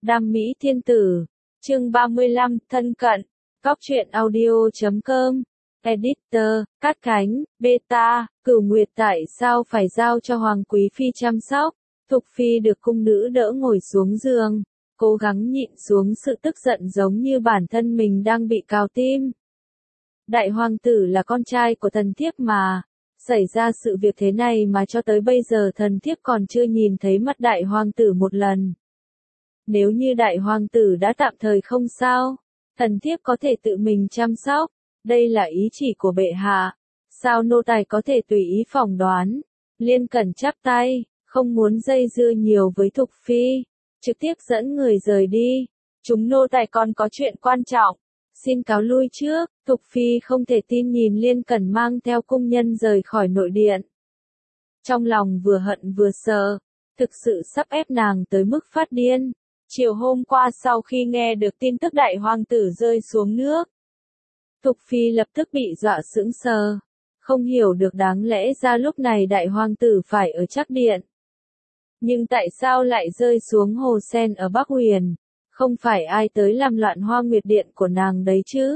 Đam mỹ thiên tử. Chương 35, thân cận. Góc truyện audio.com. Editor, Cát Khánh, Beta, Cửu Nguyệt tại sao phải giao cho Hoàng Quý Phi chăm sóc? Thục Phi được cung nữ đỡ ngồi xuống giường, cố gắng nhịn xuống sự tức giận giống như bản thân mình đang bị cào tim. Đại hoàng tử là con trai của thần thiếp mà. Xảy ra sự việc thế này mà cho tới bây giờ thần thiếp còn chưa nhìn thấy mặt đại hoàng tử một lần. Nếu như đại hoàng tử đã tạm thời không sao, thần thiếp có thể tự mình chăm sóc, đây là ý chỉ của bệ hạ, sao nô tài có thể tùy ý phỏng đoán. Liên Cẩn chắp tay, không muốn dây dưa nhiều với Thục Phi, trực tiếp dẫn người rời đi. Chúng nô tài còn có chuyện quan trọng, xin cáo lui trước. Thục Phi không thể tin nhìn Liên Cẩn mang theo cung nhân rời khỏi nội điện. Trong lòng vừa hận vừa sợ, thực sự sắp ép nàng tới mức phát điên. Chiều hôm qua sau khi nghe được tin tức đại hoàng tử rơi xuống nước, Thục Phi lập tức bị dọa sững sờ, không hiểu được đáng lẽ ra lúc này đại hoàng tử phải ở Trác Điện. Nhưng tại sao lại rơi xuống hồ sen ở Bắc Huyền, không phải ai tới làm loạn Hoa Nguyệt Điện của nàng đấy chứ?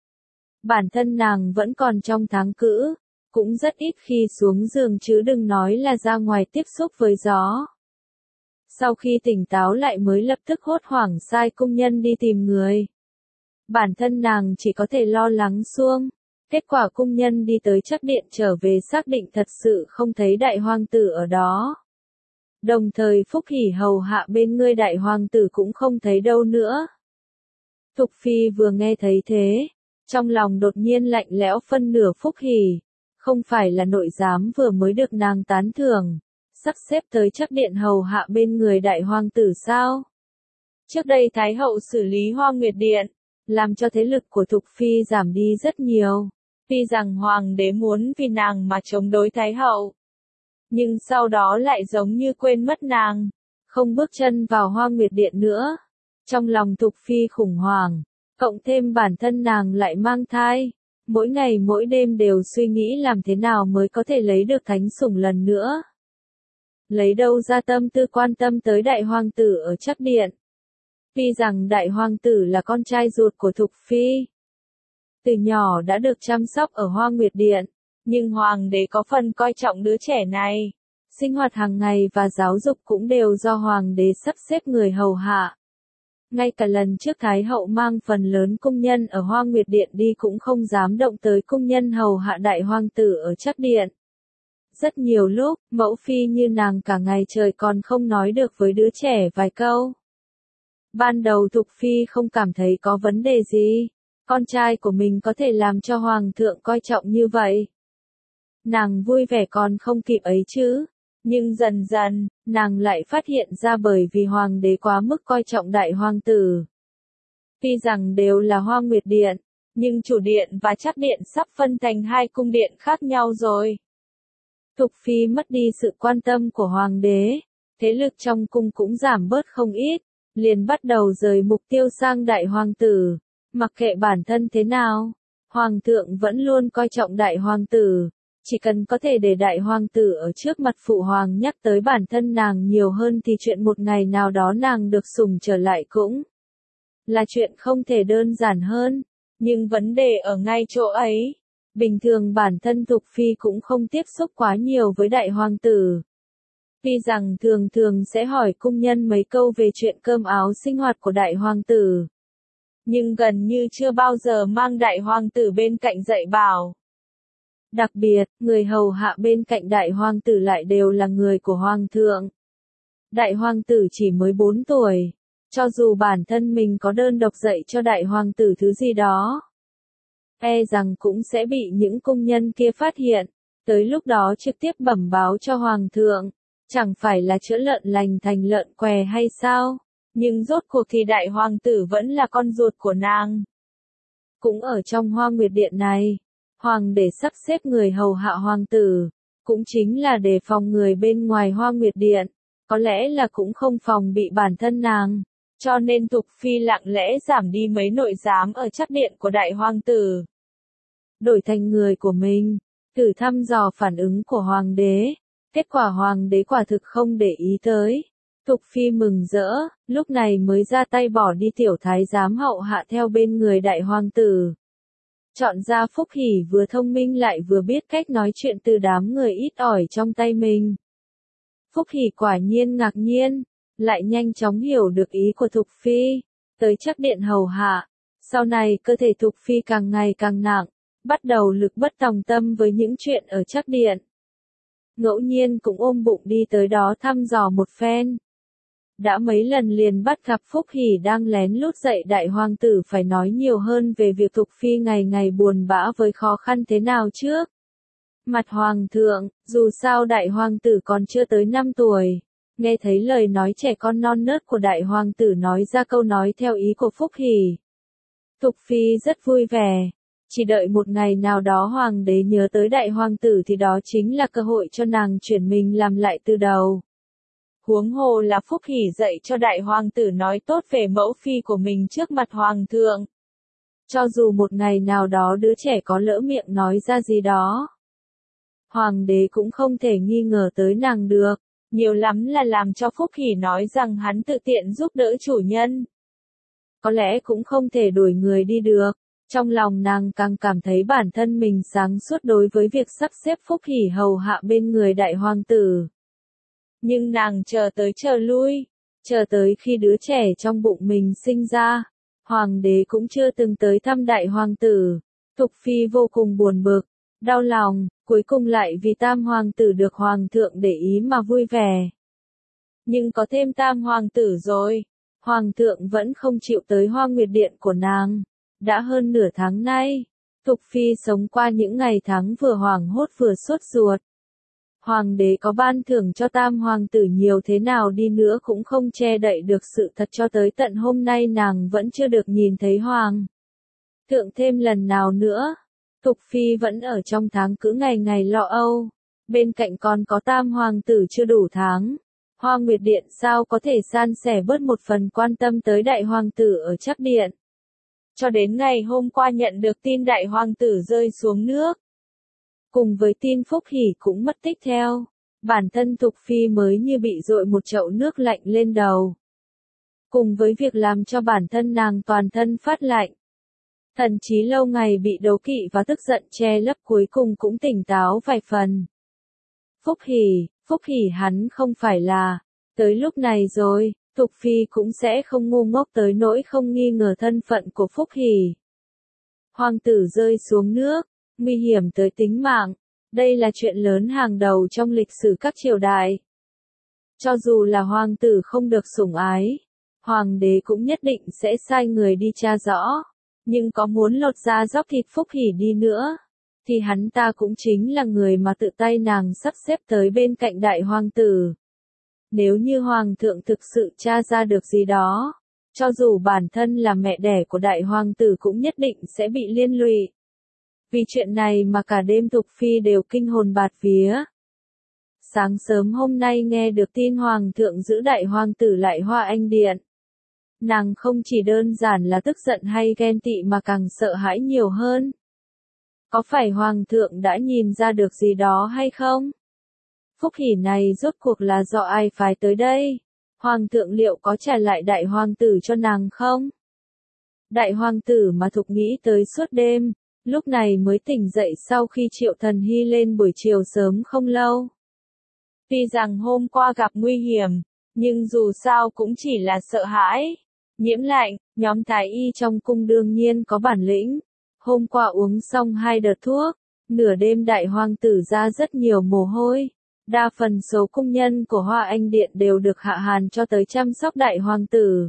Bản thân nàng vẫn còn trong tháng cữ, cũng rất ít khi xuống giường chứ đừng nói là ra ngoài tiếp xúc với gió. Sau khi tỉnh táo lại mới lập tức hốt hoảng sai cung nhân đi tìm người. Bản thân nàng chỉ có thể lo lắng suông. Kết quả cung nhân đi tới Trác Điện trở về xác định thật sự không thấy đại hoàng tử ở đó. Đồng thời Phúc Hỉ hầu hạ bên người đại hoàng tử cũng không thấy đâu nữa. Thục Phi vừa nghe thấy thế, trong lòng đột nhiên lạnh lẽo phân nửa. Phúc Hỉ, không phải là nội giám vừa mới được nàng tán thưởng, sắp xếp tới Trác Điện hầu hạ bên người đại hoàng tử sao? Trước đây Thái hậu xử lý Hoa Nguyệt Điện, làm cho thế lực của Thục Phi giảm đi rất nhiều. Tuy rằng hoàng đế muốn vì nàng mà chống đối Thái hậu, nhưng sau đó lại giống như quên mất nàng, không bước chân vào Hoa Nguyệt Điện nữa. Trong lòng Thục Phi khủng hoảng, cộng thêm bản thân nàng lại mang thai, mỗi ngày mỗi đêm đều suy nghĩ làm thế nào mới có thể lấy được thánh sủng lần nữa. Lấy đâu ra tâm tư quan tâm tới đại hoàng tử ở Trác Điện. Tuy rằng đại hoàng tử là con trai ruột của Thục Phi, từ nhỏ đã được chăm sóc ở Hoa Nguyệt Điện, nhưng hoàng đế có phần coi trọng đứa trẻ này. Sinh hoạt hàng ngày và giáo dục cũng đều do hoàng đế sắp xếp người hầu hạ. Ngay cả lần trước Thái hậu mang phần lớn cung nhân ở Hoa Nguyệt Điện đi cũng không dám động tới cung nhân hầu hạ đại hoàng tử ở Trác Điện. Rất nhiều lúc, mẫu phi như nàng cả ngày trời còn không nói được với đứa trẻ vài câu. Ban đầu Thục Phi không cảm thấy có vấn đề gì, con trai của mình có thể làm cho hoàng thượng coi trọng như vậy. Nàng vui vẻ còn không kịp ấy chứ, nhưng dần dần, nàng lại phát hiện ra bởi vì hoàng đế quá mức coi trọng đại hoàng tử. Tuy rằng đều là Hoa Nguyệt Điện, nhưng chủ điện và Trác Điện sắp phân thành hai cung điện khác nhau rồi. Thục Phi mất đi sự quan tâm của hoàng đế, thế lực trong cung cũng giảm bớt không ít, liền bắt đầu rời mục tiêu sang đại hoàng tử. Mặc kệ bản thân thế nào, hoàng thượng vẫn luôn coi trọng đại hoàng tử, chỉ cần có thể để đại hoàng tử ở trước mặt phụ hoàng nhắc tới bản thân nàng nhiều hơn thì chuyện một ngày nào đó nàng được sủng trở lại cũng là chuyện không thể đơn giản hơn. Nhưng vấn đề ở ngay chỗ ấy. Bình thường bản thân Thục Phi cũng không tiếp xúc quá nhiều với đại hoàng tử. Tuy rằng thường thường sẽ hỏi cung nhân mấy câu về chuyện cơm áo sinh hoạt của đại hoàng tử, nhưng gần như chưa bao giờ mang đại hoàng tử bên cạnh dạy bảo. Đặc biệt, người hầu hạ bên cạnh đại hoàng tử lại đều là người của hoàng thượng. Đại hoàng tử chỉ mới 4 tuổi, cho dù bản thân mình có đơn độc dạy cho đại hoàng tử thứ gì đó, e rằng cũng sẽ bị những cung nhân kia phát hiện, tới lúc đó trực tiếp bẩm báo cho hoàng thượng, chẳng phải là chữa lợn lành thành lợn què hay sao? Nhưng rốt cuộc thì đại hoàng tử vẫn là con ruột của nàng. Cũng ở trong Hoa Nguyệt Điện này, hoàng đế sắp xếp người hầu hạ hoàng tử, cũng chính là để phòng người bên ngoài Hoa Nguyệt Điện, có lẽ là cũng không phòng bị bản thân nàng. Cho nên Thục Phi lặng lẽ giảm đi mấy nội giám ở Trác Điện của đại hoàng tử, đổi thành người của mình, thử thăm dò phản ứng của hoàng đế. Kết quả hoàng đế quả thực không để ý tới, Thục Phi mừng rỡ, lúc này mới ra tay bỏ đi tiểu thái giám hậu hạ theo bên người đại hoàng tử. Chọn ra Phúc Hỷ vừa thông minh lại vừa biết cách nói chuyện từ đám người ít ỏi trong tay mình. Phúc Hỷ quả nhiên ngạc nhiên, lại nhanh chóng hiểu được ý của Thục Phi, tới Trắc Điện hầu hạ. Sau này cơ thể Thục Phi càng ngày càng nặng, bắt đầu lực bất tòng tâm với những chuyện ở Trắc Điện. Ngẫu nhiên cũng ôm bụng đi tới đó thăm dò một phen. Đã mấy lần liền bắt gặp Phúc Hỷ đang lén lút dạy đại hoàng tử phải nói nhiều hơn về việc Thục Phi ngày ngày buồn bã với khó khăn thế nào trước. Mặt hoàng thượng, dù sao đại hoàng tử còn chưa tới 5 tuổi, nghe thấy lời nói trẻ con non nớt của đại hoàng tử nói ra câu nói theo ý của Phúc Hỷ. Thục Phi rất vui vẻ, chỉ đợi một ngày nào đó hoàng đế nhớ tới đại hoàng tử thì đó chính là cơ hội cho nàng chuyển mình làm lại từ đầu. Huống hồ là Phúc Hỷ dạy cho đại hoàng tử nói tốt về mẫu phi của mình trước mặt hoàng thượng. Cho dù một ngày nào đó đứa trẻ có lỡ miệng nói ra gì đó, hoàng đế cũng không thể nghi ngờ tới nàng được, nhiều lắm là làm cho Phúc Hỷ nói rằng hắn tự tiện giúp đỡ chủ nhân. Có lẽ cũng không thể đuổi người đi được, trong lòng nàng càng cảm thấy bản thân mình sáng suốt đối với việc sắp xếp Phúc Hỷ hầu hạ bên người đại hoàng tử. Nhưng nàng chờ tới chờ lui, chờ tới khi đứa trẻ trong bụng mình sinh ra, hoàng đế cũng chưa từng tới thăm đại hoàng tử. Thục Phi vô cùng buồn bực, đau lòng, cuối cùng lại vì tam hoàng tử được hoàng thượng để ý mà vui vẻ. Nhưng có thêm tam hoàng tử rồi, hoàng thượng vẫn không chịu tới Hoa Nguyệt Điện của nàng. Đã hơn nửa tháng nay, Thục Phi sống qua những ngày tháng vừa hoảng hốt vừa sốt ruột. Hoàng đế có ban thưởng cho tam hoàng tử nhiều thế nào đi nữa cũng không che đậy được sự thật cho tới tận hôm nay nàng vẫn chưa được nhìn thấy hoàng thượng thêm lần nào nữa. Thục Phi vẫn ở trong tháng cứ ngày ngày lo âu, bên cạnh còn có tam hoàng tử chưa đủ tháng. Hoa Nguyệt Điện sao có thể san sẻ bớt một phần quan tâm tới đại hoàng tử ở Trắc Điện. Cho đến ngày hôm qua nhận được tin đại hoàng tử rơi xuống nước. Cùng với tin Phúc Hỷ cũng mất tích theo, bản thân Thục Phi mới như bị dội một chậu nước lạnh lên đầu. Cùng với việc làm cho bản thân nàng toàn thân phát lạnh. Thần trí lâu ngày bị đố kỵ và tức giận che lấp cuối cùng cũng tỉnh táo vài phần. Phúc Hỷ hắn không phải là, tới lúc này rồi, Thục Phi cũng sẽ không ngu ngốc tới nỗi không nghi ngờ thân phận của Phúc Hỷ. Hoàng tử rơi xuống nước, nguy hiểm tới tính mạng, đây là chuyện lớn hàng đầu trong lịch sử các triều đại. Cho dù là hoàng tử không được sủng ái, hoàng đế cũng nhất định sẽ sai người đi tra rõ, nhưng có muốn lột da dóc thịt Phúc Hỷ đi nữa, thì hắn ta cũng chính là người mà tự tay nàng sắp xếp tới bên cạnh đại hoàng tử. Nếu như hoàng thượng thực sự tra ra được gì đó, cho dù bản thân là mẹ đẻ của đại hoàng tử cũng nhất định sẽ bị liên lụy. Vì chuyện này mà cả đêm Thục Phi đều kinh hồn bạt vía. Sáng sớm hôm nay nghe được tin hoàng thượng giữ đại hoàng tử lại Hoa Anh Điện. Nàng không chỉ đơn giản là tức giận hay ghen tị mà càng sợ hãi nhiều hơn. Có phải hoàng thượng đã nhìn ra được gì đó hay không? Phúc Hỷ này rốt cuộc là do ai phái tới đây? Hoàng thượng liệu có trả lại đại hoàng tử cho nàng không? Đại hoàng tử mà Thục nghĩ tới suốt đêm, lúc này mới tỉnh dậy sau khi Triệu Thần Hy lên buổi chiều sớm không lâu. Tuy rằng hôm qua gặp nguy hiểm, nhưng dù sao cũng chỉ là sợ hãi. Nhiễm lạnh, nhóm thái y trong cung đương nhiên có bản lĩnh. Hôm qua uống xong 2 đợt thuốc, nửa đêm đại hoàng tử ra rất nhiều mồ hôi. Đa phần số cung nhân của Hoa Anh Điện đều được hạ hàn cho tới chăm sóc đại hoàng tử.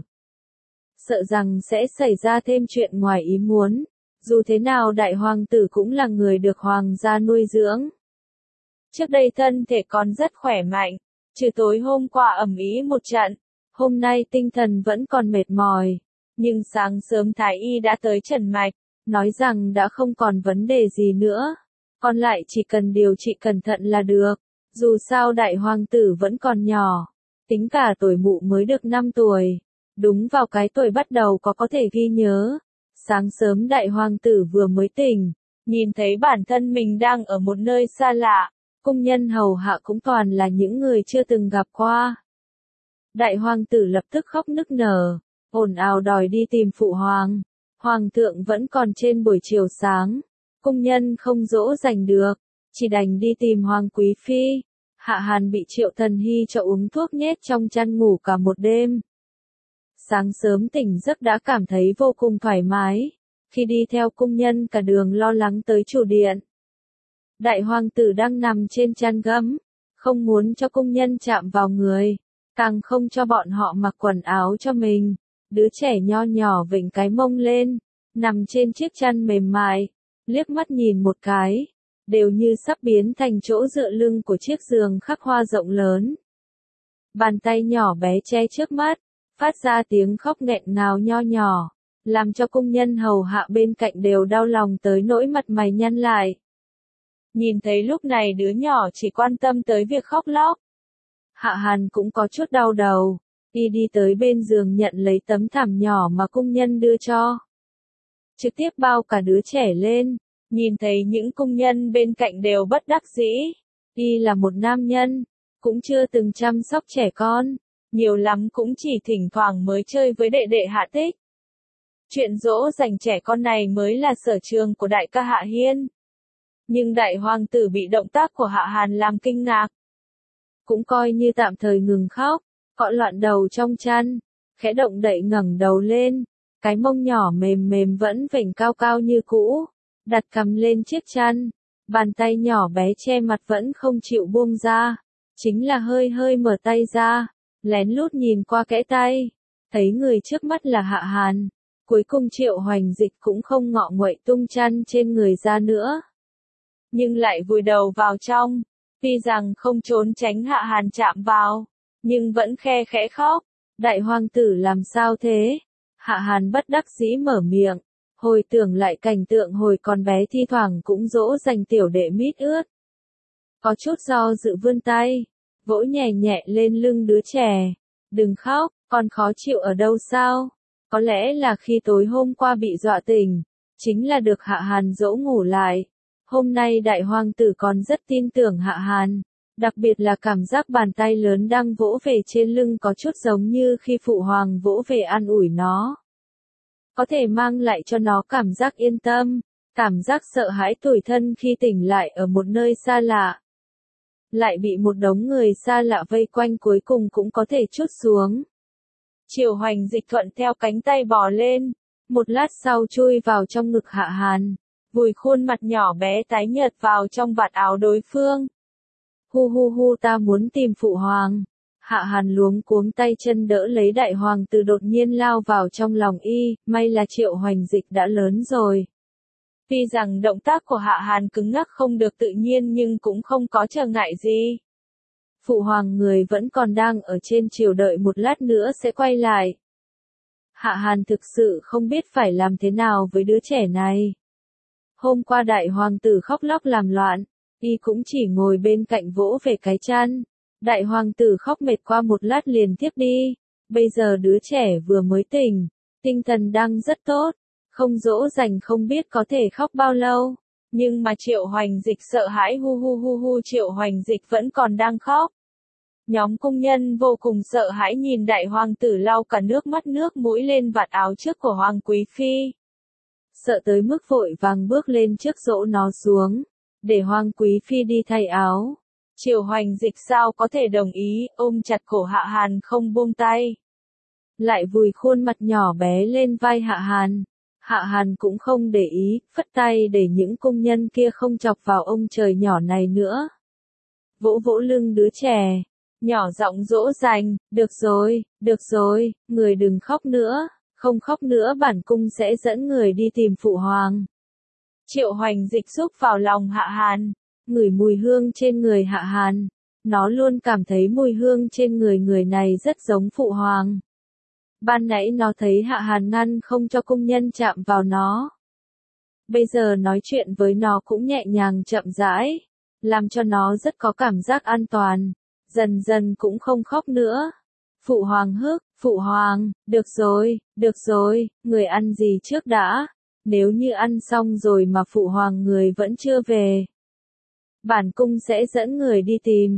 Sợ rằng sẽ xảy ra thêm chuyện ngoài ý muốn. Dù thế nào đại hoàng tử cũng là người được hoàng gia nuôi dưỡng. Trước đây thân thể còn rất khỏe mạnh, trừ tối hôm qua ầm ĩ một trận, hôm nay tinh thần vẫn còn mệt mỏi. Nhưng sáng sớm thái y đã tới trần mạch, nói rằng đã không còn vấn đề gì nữa. Còn lại chỉ cần điều trị cẩn thận là được. Dù sao đại hoàng tử vẫn còn nhỏ, tính cả tuổi mụ mới được 5 tuổi. Đúng vào cái tuổi bắt đầu có thể ghi nhớ. Sáng sớm đại hoàng tử vừa mới tỉnh, nhìn thấy bản thân mình đang ở một nơi xa lạ, cung nhân hầu hạ cũng toàn là những người chưa từng gặp qua. Đại hoàng tử lập tức khóc nức nở, ồn ào đòi đi tìm phụ hoàng. Hoàng thượng vẫn còn trên buổi chiều sáng, cung nhân không dỗ dành được, chỉ đành đi tìm hoàng quý phi. Hạ Hàn bị Triệu Thần Hy cho uống thuốc nhét trong chăn ngủ cả một đêm. Sáng sớm tỉnh giấc đã cảm thấy vô cùng thoải mái, khi đi theo cung nhân cả đường lo lắng tới chủ điện. Đại hoàng tử đang nằm trên chăn gấm, không muốn cho cung nhân chạm vào người, càng không cho bọn họ mặc quần áo cho mình. Đứa trẻ nho nhỏ vểnh cái mông lên, nằm trên chiếc chăn mềm mại, liếc mắt nhìn một cái, đều như sắp biến thành chỗ dựa lưng của chiếc giường khắc hoa rộng lớn. Bàn tay nhỏ bé che trước mắt, phát ra tiếng khóc nghẹn ngào nho nhỏ, làm cho cung nhân hầu hạ bên cạnh đều đau lòng tới nỗi mặt mày nhăn lại. Nhìn thấy lúc này đứa nhỏ chỉ quan tâm tới việc khóc lóc. Hạ Hàn cũng có chút đau đầu, đi tới bên giường nhận lấy tấm thảm nhỏ mà cung nhân đưa cho. Trực tiếp bao cả đứa trẻ lên, nhìn thấy những cung nhân bên cạnh đều bất đắc dĩ. Là một nam nhân, cũng chưa từng chăm sóc trẻ con, nhiều lắm cũng chỉ thỉnh thoảng mới chơi với đệ đệ Hạ Tích. Chuyện dỗ dành trẻ con này mới là sở trường của đại ca Hạ Hiên. Nhưng đại hoàng tử bị động tác của Hạ Hàn làm kinh ngạc. Cũng coi như tạm thời ngừng khóc, cọ loạn đầu trong chăn, khẽ động đậy ngẩng đầu lên, cái mông nhỏ mềm mềm vẫn vểnh cao cao như cũ, đặt cằm lên chiếc chăn, bàn tay nhỏ bé che mặt vẫn không chịu buông ra, chính là hơi hơi mở tay ra, lén lút nhìn qua kẽ tay, thấy người trước mắt là Hạ Hàn. Cuối cùng Triệu Hoành Dịch cũng không ngọ nguậy tung chăn trên người ra nữa, nhưng lại vùi đầu vào trong, tuy rằng không trốn tránh Hạ Hàn chạm vào, nhưng vẫn khe khẽ khóc. Đại hoàng tử làm sao thế? Hạ Hàn bất đắc dĩ mở miệng, hồi tưởng lại cảnh tượng hồi còn bé thi thoảng cũng dỗ dành tiểu đệ mít ướt. Có chút do dự vươn tay, vỗ nhẹ nhẹ lên lưng đứa trẻ. Đừng khóc, con khó chịu ở đâu sao? Có lẽ là khi tối hôm qua bị dọa tỉnh, chính là được Hạ Hàn dỗ ngủ lại. Hôm nay đại hoàng tử còn rất tin tưởng Hạ Hàn, đặc biệt là cảm giác bàn tay lớn đang vỗ về trên lưng có chút giống như khi phụ hoàng vỗ về an ủi nó. Có thể mang lại cho nó cảm giác yên tâm, cảm giác sợ hãi tủi thân khi tỉnh lại ở một nơi xa lạ. Lại bị một đống người xa lạ vây quanh cuối cùng cũng có thể trút xuống. Triệu Hoành Dịch thuận theo cánh tay bò lên, một lát sau chui vào trong ngực Hạ Hàn, vùi khuôn mặt nhỏ bé tái nhợt vào trong vạt áo đối phương. Hu hu hu, ta muốn tìm phụ hoàng. Hạ Hàn luống cuống tay chân đỡ lấy đại hoàng tử đột nhiên lao vào trong lòng y, may là Triệu Hoành Dịch đã lớn rồi. Tuy rằng động tác của Hạ Hàn cứng ngắc không được tự nhiên nhưng cũng không có trở ngại gì. Phụ hoàng người vẫn còn đang ở trên triều, đợi một lát nữa sẽ quay lại. Hạ Hàn thực sự không biết phải làm thế nào với đứa trẻ này. Hôm qua đại hoàng tử khóc lóc làm loạn, y cũng chỉ ngồi bên cạnh vỗ về cái chăn. Đại hoàng tử khóc mệt qua một lát liền thiếp đi. Bây giờ đứa trẻ vừa mới tỉnh, tinh thần đang rất tốt, không dỗ dành không biết có thể khóc bao lâu. Nhưng mà Triệu Hoành Dịch sợ hãi, hu hu hu hu, Triệu Hoành Dịch vẫn còn đang khóc. Nhóm cung nhân vô cùng sợ hãi nhìn đại hoàng tử lau cả nước mắt nước mũi lên vạt áo trước của hoàng quý phi. Sợ tới mức vội vàng bước lên trước dỗ nó xuống, để hoàng quý phi đi thay áo. Triệu Hoành Dịch sao có thể đồng ý, ôm chặt cổ Hạ Hàn không buông tay. Lại vùi khuôn mặt nhỏ bé lên vai Hạ Hàn. Hạ Hàn cũng không để ý, phất tay để những cung nhân kia không chọc vào ông trời nhỏ này nữa. Vỗ vỗ lưng đứa trẻ, nhỏ giọng dỗ dành, được rồi, người đừng khóc nữa, không khóc nữa bản cung sẽ dẫn người đi tìm phụ hoàng. Triệu Hoành Dịch xúc vào lòng Hạ Hàn, ngửi mùi hương trên người Hạ Hàn, nó luôn cảm thấy mùi hương trên người này rất giống phụ hoàng. Ban nãy nó thấy Hạ Hàn ngăn không cho cung nhân chạm vào nó. Bây giờ nói chuyện với nó cũng nhẹ nhàng chậm rãi, làm cho nó rất có cảm giác an toàn, dần dần cũng không khóc nữa. Phụ hoàng phụ hoàng, được rồi, người ăn gì trước đã, nếu như ăn xong rồi mà phụ hoàng người vẫn chưa về. Bản cung sẽ dẫn người đi tìm.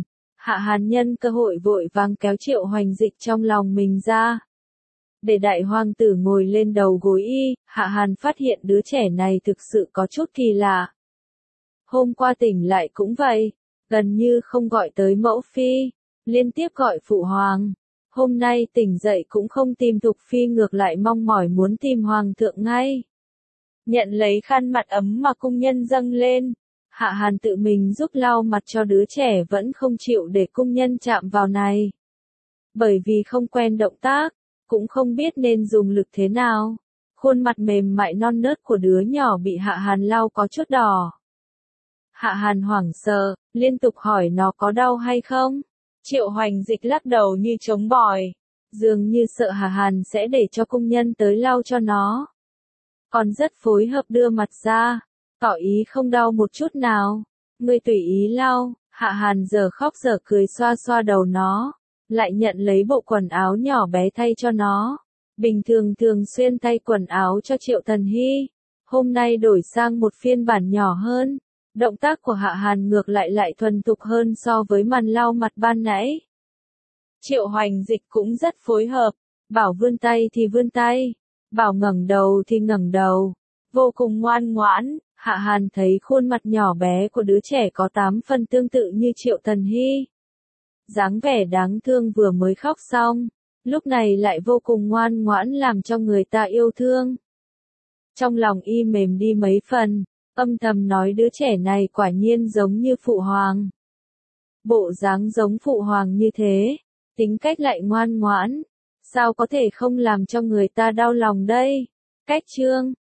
Hạ Hàn nhân cơ hội vội vàng kéo Triệu Hoành Dịch trong lòng mình ra. Để đại hoàng tử ngồi lên đầu gối y, Hạ Hàn phát hiện đứa trẻ này thực sự có chút kỳ lạ. Hôm qua tỉnh lại cũng vậy, gần như không gọi tới mẫu phi, liên tiếp gọi phụ hoàng. Hôm nay tỉnh dậy cũng không tìm Thục phi, ngược lại mong mỏi muốn tìm hoàng thượng ngay. Nhận lấy khăn mặt ấm mà cung nhân dâng lên, Hạ Hàn tự mình giúp lau mặt cho đứa trẻ vẫn không chịu để cung nhân chạm vào này. Bởi vì không quen động tác, cũng không biết nên dùng lực thế nào. Khuôn mặt mềm mại non nớt của đứa nhỏ bị Hạ Hàn lau có chút đỏ. Hạ Hàn hoảng sợ, liên tục hỏi nó có đau hay không. Triệu Hoành Dịch lắc đầu như trống bỏi, dường như sợ Hạ Hàn sẽ để cho cung nhân tới lau cho nó. Còn rất phối hợp đưa mặt ra, tỏ ý không đau một chút nào. Ngươi tùy ý lau. Hạ Hàn giờ khóc giờ cười xoa xoa đầu nó, lại nhận lấy bộ quần áo nhỏ bé thay cho nó. Bình thường thường xuyên thay quần áo cho Triệu Thần Hy, hôm nay đổi sang một phiên bản nhỏ hơn. Động tác của Hạ Hàn ngược lại thuần thục hơn so với màn lau mặt ban nãy. Triệu Hoành Dịch cũng rất phối hợp, bảo vươn tay thì vươn tay, bảo ngẩng đầu thì ngẩng đầu, vô cùng ngoan ngoãn. Hạ Hàn thấy khuôn mặt nhỏ bé của đứa trẻ có 8 phần tương tự như Triệu Thần Hy. Dáng vẻ đáng thương vừa mới khóc xong, lúc này lại vô cùng ngoan ngoãn làm cho người ta yêu thương. Trong lòng y mềm đi mấy phần, âm thầm nói đứa trẻ này quả nhiên giống như phụ hoàng. Bộ dáng giống phụ hoàng như thế, tính cách lại ngoan ngoãn, sao có thể không làm cho người ta đau lòng đây? Cách chương